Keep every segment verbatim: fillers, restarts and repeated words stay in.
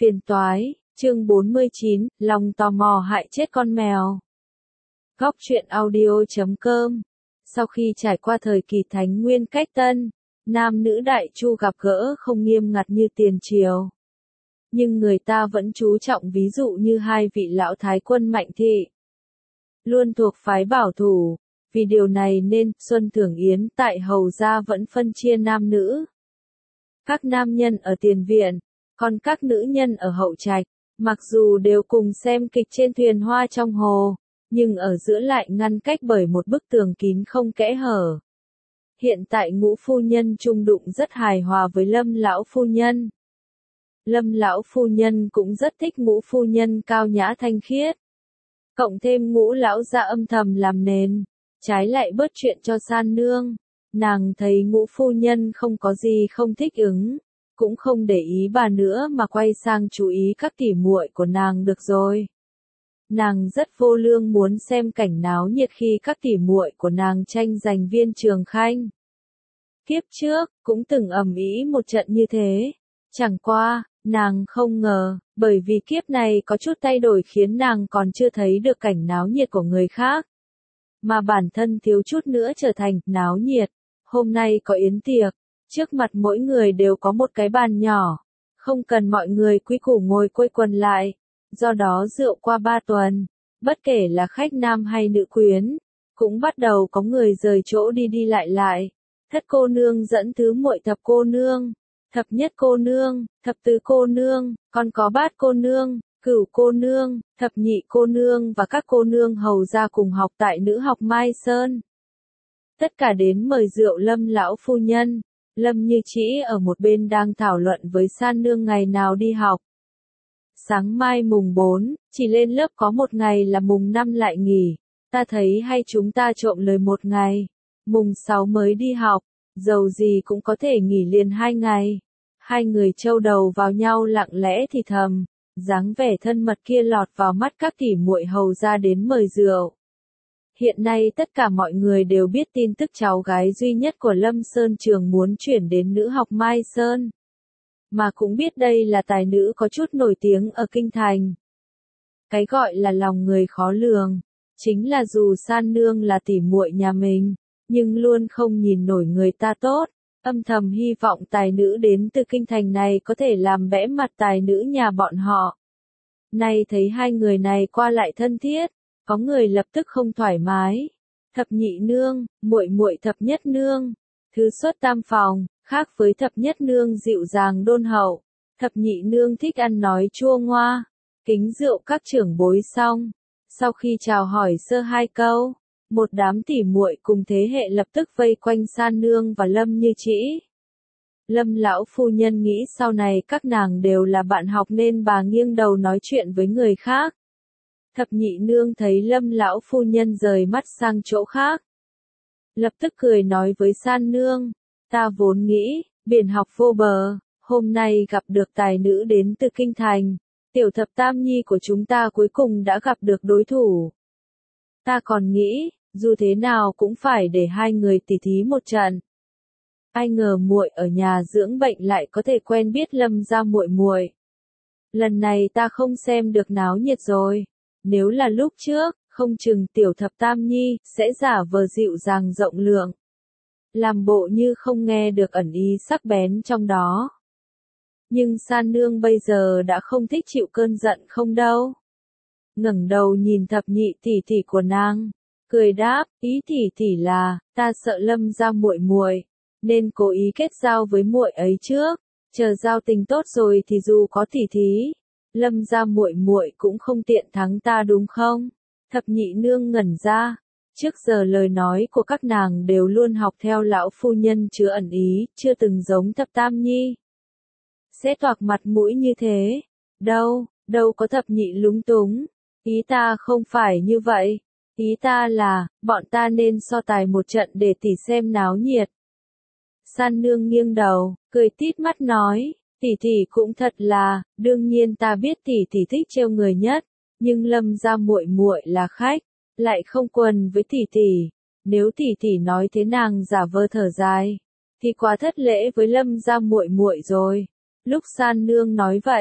Phiền toái, chương bốn mươi chín, lòng tò mò hại chết con mèo. Góc truyện audio chấm com. Sau khi trải qua thời kỳ Thánh Nguyên cách Tân, nam nữ đại chu gặp gỡ không nghiêm ngặt như tiền triều. Nhưng người ta vẫn chú trọng ví dụ như hai vị lão thái quân Mạnh Thị. Luôn thuộc phái bảo thủ, vì điều này nên Xuân Thưởng Yến tại Hầu gia vẫn phân chia nam nữ. Các nam nhân ở tiền viện, còn các nữ nhân ở hậu trạch, mặc dù đều cùng xem kịch trên thuyền hoa trong hồ, nhưng ở giữa lại ngăn cách bởi một bức tường kín không kẽ hở. Hiện tại Ngũ phu nhân chung đụng rất hài hòa với Lâm lão phu nhân. Lâm lão phu nhân cũng rất thích Ngũ phu nhân cao nhã thanh khiết. Cộng thêm Ngũ lão gia âm thầm làm nền, trái lại bớt chuyện cho San nương. Nàng thấy Ngũ phu nhân không có gì không thích ứng, cũng không để ý bà nữa mà quay sang chú ý các tỉ muội của nàng được rồi. Nàng rất vô lương muốn xem cảnh náo nhiệt khi các tỉ muội của nàng tranh giành viên Trường Khanh. Kiếp trước, cũng từng ầm ĩ một trận như thế. Chẳng qua, nàng không ngờ, bởi vì kiếp này có chút thay đổi khiến nàng còn chưa thấy được cảnh náo nhiệt của người khác. Mà bản thân thiếu chút nữa trở thành náo nhiệt. Hôm nay có yến tiệc, trước mặt mỗi người đều có một cái bàn nhỏ, không cần mọi người quy củ ngồi quây quần lại, do đó rượu qua ba tuần, bất kể là khách nam hay nữ quyến, cũng bắt đầu có người rời chỗ đi đi lại lại. Thất cô nương dẫn thứ muội thập cô nương, thập nhất cô nương, thập tứ cô nương, còn có bát cô nương, cửu cô nương, thập nhị cô nương và các cô nương hầu gia cùng học tại nữ học Mai Sơn. Tất cả đến mời rượu Lâm lão phu nhân. Lâm Như Trĩ ở một bên đang thảo luận với San nương ngày nào đi học. Sáng mai mùng bốn, chỉ lên lớp có một ngày là mùng năm lại nghỉ. Ta thấy hay chúng ta trộm lời một ngày. Mùng sáu mới đi học, dầu gì cũng có thể nghỉ liền hai ngày. Hai người trâu đầu vào nhau lặng lẽ thì thầm, dáng vẻ thân mật kia lọt vào mắt các tỉ muội hầu ra đến mời rượu. Hiện nay tất cả mọi người đều biết tin tức cháu gái duy nhất của Lâm Sơn Trường muốn chuyển đến nữ học Mai Sơn. Mà cũng biết đây là tài nữ có chút nổi tiếng ở Kinh Thành. Cái gọi là lòng người khó lường, chính là dù San nương là tỉ muội nhà mình, nhưng luôn không nhìn nổi người ta tốt, âm thầm hy vọng tài nữ đến từ Kinh Thành này có thể làm bẽ mặt tài nữ nhà bọn họ. Nay thấy hai người này qua lại thân thiết, có người lập tức không thoải mái. Thập nhị nương, muội muội thập nhất nương, thứ xuất tam phòng, khác với thập nhất nương dịu dàng đôn hậu, thập nhị nương thích ăn nói chua ngoa. Kính rượu các trưởng bối xong, sau khi chào hỏi sơ hai câu, một đám tỉ muội cùng thế hệ lập tức vây quanh San nương và Lâm Như Trĩ. Lâm lão phu nhân nghĩ sau này các nàng đều là bạn học nên bà nghiêng đầu nói chuyện với người khác. Thập nhị nương thấy Lâm lão phu nhân rời mắt sang chỗ khác, lập tức cười nói với San nương, ta vốn nghĩ, biển học vô bờ, hôm nay gặp được tài nữ đến từ Kinh Thành, tiểu thập tam nhi của chúng ta cuối cùng đã gặp được đối thủ. Ta còn nghĩ, dù thế nào cũng phải để hai người tỉ thí một trận. Ai ngờ muội ở nhà dưỡng bệnh lại có thể quen biết Lâm gia muội muội. Lần này ta không xem được náo nhiệt rồi. Nếu là lúc trước, không chừng tiểu thập tam nhi sẽ giả vờ dịu dàng rộng lượng, làm bộ như không nghe được ẩn ý sắc bén trong đó. Nhưng San nương bây giờ đã không thích chịu cơn giận không đâu. Ngẩng đầu nhìn thập nhị tỷ tỷ của nàng, cười đáp, ý tỷ tỷ là, ta sợ Lâm gia muội muội, nên cố ý kết giao với muội ấy trước, chờ giao tình tốt rồi thì dù có tỉ thí, Lâm gia muội muội cũng không tiện thắng ta đúng không? Thập nhị nương ngẩn ra, trước giờ lời nói của các nàng đều luôn học theo lão phu nhân chứa ẩn ý, chưa từng giống thập tam nhi. Sẽ toạc mặt mũi như thế. Đâu, đâu có thập nhị lúng túng. Ý ta không phải như vậy. Ý ta là, bọn ta nên so tài một trận để tỉ xem náo nhiệt. San nương nghiêng đầu, cười tít mắt nói. Tỷ tỷ cũng thật là, đương nhiên ta biết tỷ tỷ thích trêu người nhất, nhưng Lâm gia muội muội là khách, lại không quần với tỷ tỷ. Nếu tỷ tỷ nói thế nàng giả vờ thở dài, thì quá thất lễ với Lâm gia muội muội rồi. Lúc San nương nói vậy,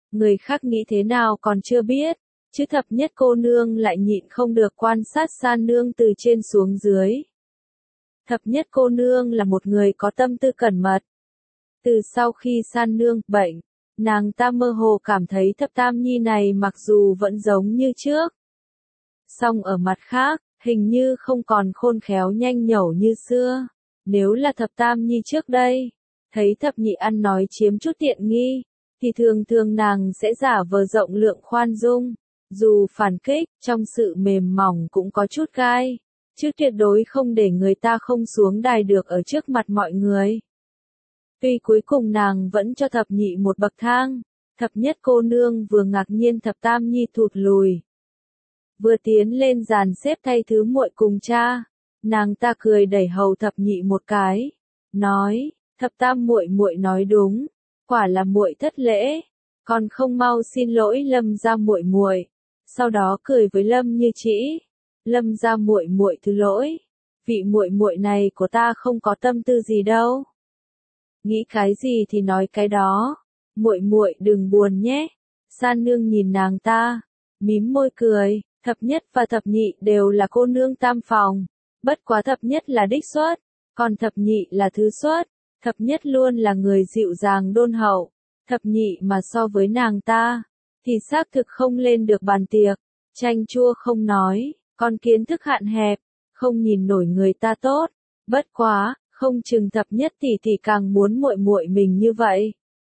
Người khác nghĩ thế nào còn chưa biết, chứ thập nhất cô nương lại nhịn không được quan sát San nương từ trên xuống dưới. Thập nhất cô nương là một người có tâm tư cẩn mật. Từ sau khi San nương bệnh, nàng ta mơ hồ cảm thấy thập tam nhi này mặc dù vẫn giống như trước, song ở mặt khác, hình như không còn khôn khéo nhanh nhẩu như xưa. Nếu là thập tam nhi trước đây, thấy thập nhị ăn nói chiếm chút tiện nghi, thì thường thường nàng sẽ giả vờ rộng lượng khoan dung, dù phản kích, trong sự mềm mỏng cũng có chút gai, chứ tuyệt đối không để người ta không xuống đài được ở trước mặt mọi người. Tuy cuối cùng nàng vẫn cho thập nhị một bậc thang, thập nhất cô nương vừa ngạc nhiên thập tam nhi thụt lùi, vừa tiến lên dàn xếp thay thứ muội cùng cha, nàng ta cười đẩy hầu thập nhị một cái, nói: "Thập tam muội muội nói đúng, quả là muội thất lễ, còn không mau xin lỗi Lâm gia muội muội." Sau đó cười với Lâm Như Trĩ: "Lâm gia muội muội thứ lỗi, vị muội muội này của ta không có tâm tư gì đâu. Nghĩ cái gì thì nói cái đó, muội muội đừng buồn nhé." San nương nhìn nàng ta, mím môi cười, thập nhất và thập nhị đều là cô nương tam phòng, bất quá thập nhất là đích xuất, còn thập nhị là thứ xuất. Thập nhất luôn là người dịu dàng đôn hậu, thập nhị mà so với nàng ta, thì xác thực không lên được bàn tiệc, chanh chua không nói, còn kiến thức hạn hẹp, không nhìn nổi người ta tốt, bất quá, không chừng thập nhất tỷ tỷ càng muốn muội muội mình như vậy.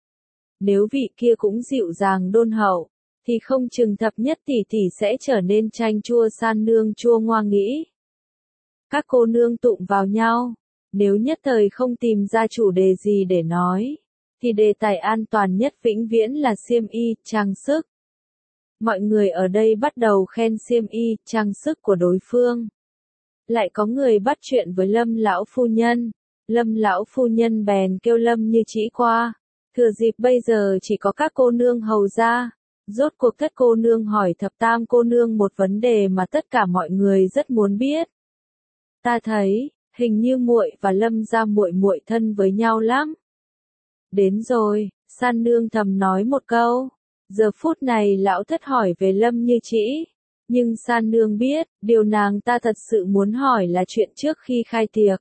Nếu vị kia cũng dịu dàng đôn hậu, thì không chừng thập nhất tỷ tỷ sẽ trở nên chanh chua. San nương chua ngoa nghĩ. Các cô nương tụng vào nhau, nếu nhất thời không tìm ra chủ đề gì để nói, thì đề tài an toàn nhất vĩnh viễn là xiêm y, trang sức. Mọi người ở đây bắt đầu khen xiêm y, trang sức của đối phương. Lại có người bắt chuyện với Lâm lão phu nhân, Lâm lão phu nhân bèn kêu Lâm Như Trĩ qua, thừa dịp bây giờ chỉ có các cô nương hầu ra. Rốt cuộc thất cô nương hỏi thập tam cô nương một vấn đề mà tất cả mọi người rất muốn biết. "Ta thấy, hình như muội và Lâm gia muội muội thân với nhau lắm." "Đến rồi," San nương thầm nói một câu. Giờ phút này lão thất hỏi về Lâm Như Trĩ, nhưng San nương biết, điều nàng ta thật sự muốn hỏi là chuyện trước khi khai tiệc.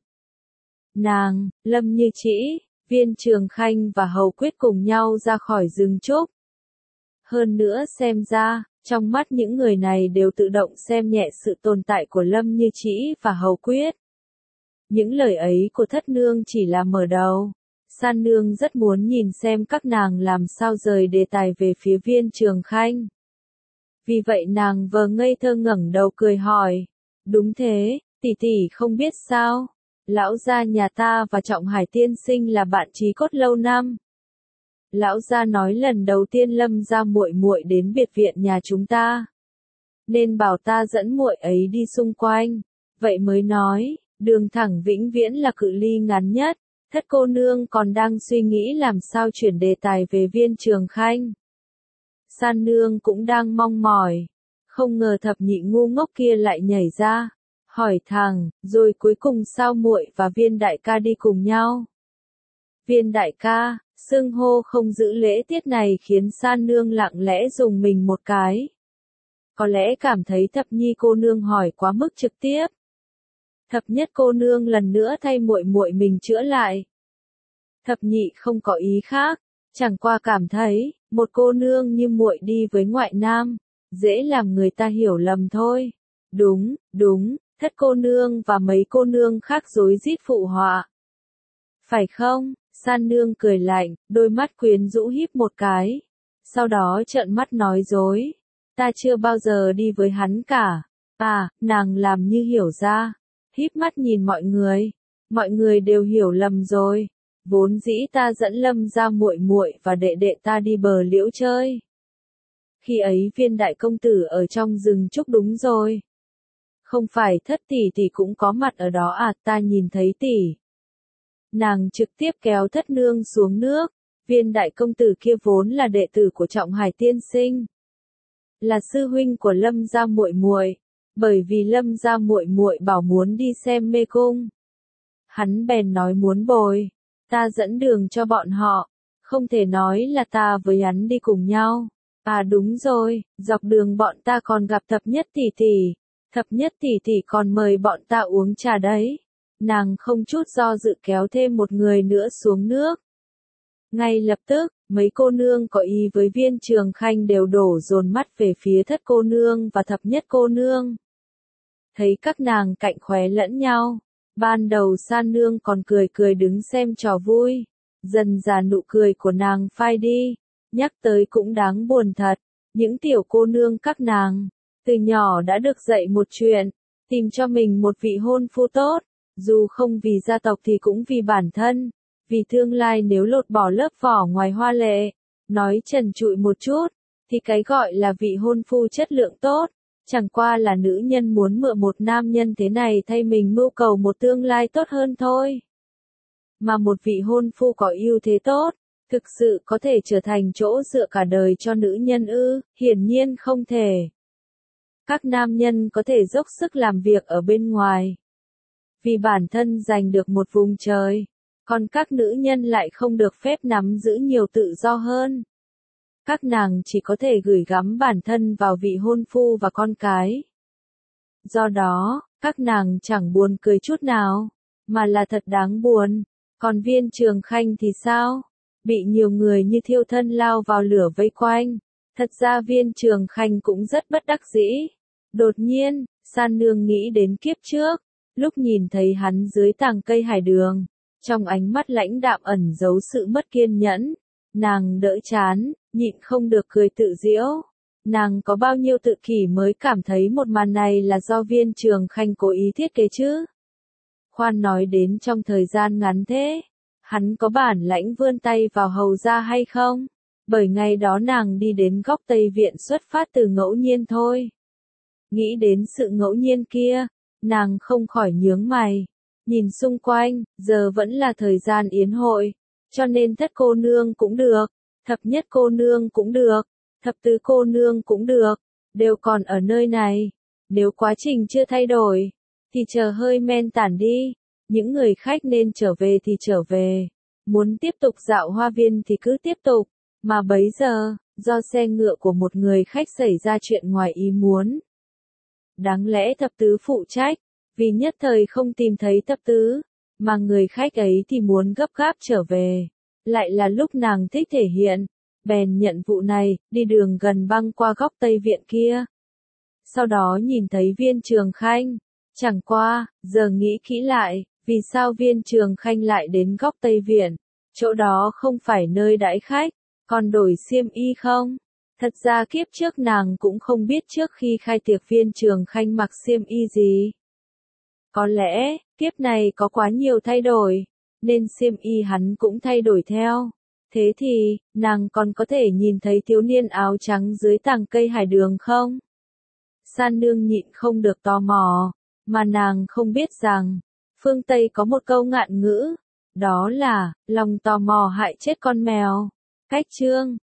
Nàng, Lâm Như Trĩ, Viên Trường Khanh và Hầu Quyết cùng nhau ra khỏi rừng trúc. Hơn nữa xem ra, trong mắt những người này đều tự động xem nhẹ sự tồn tại của Lâm Như Trĩ và Hầu Quyết. Những lời ấy của thất nương chỉ là mở đầu. San nương rất muốn nhìn xem các nàng làm sao rời đề tài về phía Viên Trường Khanh. Vì vậy nàng vờ ngây thơ ngẩng đầu cười hỏi: "Đúng thế, tỷ tỷ không biết sao? Lão gia nhà ta và Trọng Hải tiên sinh là bạn chí cốt lâu năm. Lão gia nói lần đầu tiên Lâm gia muội muội đến biệt viện nhà chúng ta, nên bảo ta dẫn muội ấy đi xung quanh, vậy mới nói, đường thẳng vĩnh viễn là cự ly ngắn nhất." Thất cô nương còn đang suy nghĩ làm sao chuyển đề tài về Viên Trường Khanh. San nương cũng đang mong mỏi, không ngờ thập nhị ngu ngốc kia lại nhảy ra, hỏi thẳng, "Rồi cuối cùng sao muội và Viên đại ca đi cùng nhau?" Viên đại ca, xưng hô không giữ lễ tiết này khiến San nương lặng lẽ dùng mình một cái. Có lẽ cảm thấy thập nhi cô nương hỏi quá mức trực tiếp. Thập nhất cô nương lần nữa thay muội muội mình chữa lại. Thập nhị không có ý khác, chẳng qua cảm thấy, một cô nương như muội đi với ngoại nam, dễ làm người ta hiểu lầm thôi. Đúng, đúng, thất cô nương và mấy cô nương khác rối rít phụ họa. Phải không? San nương cười lạnh, đôi mắt quyến rũ híp một cái. Sau đó trợn mắt nói dối. Ta chưa bao giờ đi với hắn cả. À, nàng làm như hiểu ra. Híp mắt nhìn mọi người. Mọi người đều hiểu lầm rồi. Vốn dĩ ta dẫn Lâm gia muội muội và đệ đệ ta đi bờ liễu chơi. Khi ấy Viên đại công tử ở trong rừng trúc đúng rồi. Không phải thất tỷ tỷ cũng có mặt ở đó à, ta nhìn thấy tỷ. Nàng trực tiếp kéo thất nương xuống nước. Viên đại công tử kia vốn là đệ tử của Trọng Hải tiên sinh, là sư huynh của Lâm gia muội muội, bởi vì Lâm gia muội muội bảo muốn đi xem mê cung, hắn bèn nói muốn bồi ta dẫn đường cho bọn họ, Không thể nói là ta với hắn đi cùng nhau. À đúng rồi, dọc đường bọn ta còn gặp thập nhất tỷ tỷ. Thập nhất tỷ tỷ còn mời bọn ta uống trà đấy. Nàng không chút do dự kéo thêm một người nữa xuống nước. Ngay lập tức, mấy cô nương có ý với Viên Trường Khanh đều đổ dồn mắt về phía thất cô nương và thập nhất cô nương. Thấy các nàng cạnh khóe lẫn nhau, ban đầu San nương còn cười cười đứng xem trò vui, dần dà nụ cười của nàng phai đi, nhắc tới cũng đáng buồn thật, những tiểu cô nương các nàng, từ nhỏ đã được dạy một chuyện, tìm cho mình một vị hôn phu tốt, dù không vì gia tộc thì cũng vì bản thân, vì tương lai nếu lột bỏ lớp vỏ ngoài hoa lệ, nói trần trụi một chút, thì cái gọi là vị hôn phu chất lượng tốt, chẳng qua là nữ nhân muốn mượn một nam nhân thế này thay mình mưu cầu một tương lai tốt hơn thôi. Mà một vị hôn phu có ưu thế tốt, thực sự có thể trở thành chỗ dựa cả đời cho nữ nhân ư, hiển nhiên không thể. Các nam nhân có thể dốc sức làm việc ở bên ngoài, vì bản thân giành được một vùng trời, còn các nữ nhân lại không được phép nắm giữ nhiều tự do hơn. Các nàng chỉ có thể gửi gắm bản thân vào vị hôn phu và con cái. Do đó, các nàng chẳng buồn cười chút nào, mà là thật đáng buồn. Còn Viên Trường Khanh thì sao? Bị nhiều người như thiêu thân lao vào lửa vây quanh. Thật ra Viên Trường Khanh cũng rất bất đắc dĩ. Đột nhiên, San nương nghĩ đến kiếp trước, lúc nhìn thấy hắn dưới tàng cây hải đường, trong ánh mắt lãnh đạm ẩn giấu sự mất kiên nhẫn. Nàng đỡ chán, nhịn không được cười tự giễu. Nàng có bao nhiêu tự kỷ mới cảm thấy một màn này là do Viên Trường Khanh cố ý thiết kế chứ? Khoan nói đến trong thời gian ngắn thế, hắn có bản lãnh vươn tay vào hầu ra hay không? Bởi ngày đó nàng đi đến góc Tây Viện xuất phát từ ngẫu nhiên thôi. Nghĩ đến sự ngẫu nhiên kia, nàng không khỏi nhướng mày. Nhìn xung quanh, giờ vẫn là thời gian yến hội, cho nên thất cô nương cũng được, thập nhất cô nương cũng được, thập tứ cô nương cũng được, đều còn ở nơi này. Nếu quá trình chưa thay đổi, thì chờ hơi men tản đi, những người khách nên trở về thì trở về, muốn tiếp tục dạo hoa viên thì cứ tiếp tục, mà bấy giờ, do xe ngựa của một người khách xảy ra chuyện ngoài ý muốn. Đáng lẽ thập tứ phụ trách, vì nhất thời không tìm thấy thập tứ, mà người khách ấy thì muốn gấp gáp trở về, lại là lúc nàng thích thể hiện, bèn nhận vụ này, đi đường gần băng qua góc Tây Viện kia. Sau đó nhìn thấy Viên Trường Khanh, chẳng qua, giờ nghĩ kỹ lại, vì sao Viên Trường Khanh lại đến góc Tây Viện, chỗ đó không phải nơi đãi khách, còn đổi xiêm y không? Thật ra kiếp trước nàng cũng không biết trước khi khai tiệc Viên Trường Khanh mặc xiêm y gì. Có lẽ, kiếp này có quá nhiều thay đổi, nên xiêm y hắn cũng thay đổi theo. Thế thì, nàng còn có thể nhìn thấy thiếu niên áo trắng dưới tàng cây hải đường không? San nương nhịn không được tò mò, mà nàng không biết rằng, phương Tây có một câu ngạn ngữ, đó là, lòng tò mò hại chết con mèo. Cách chương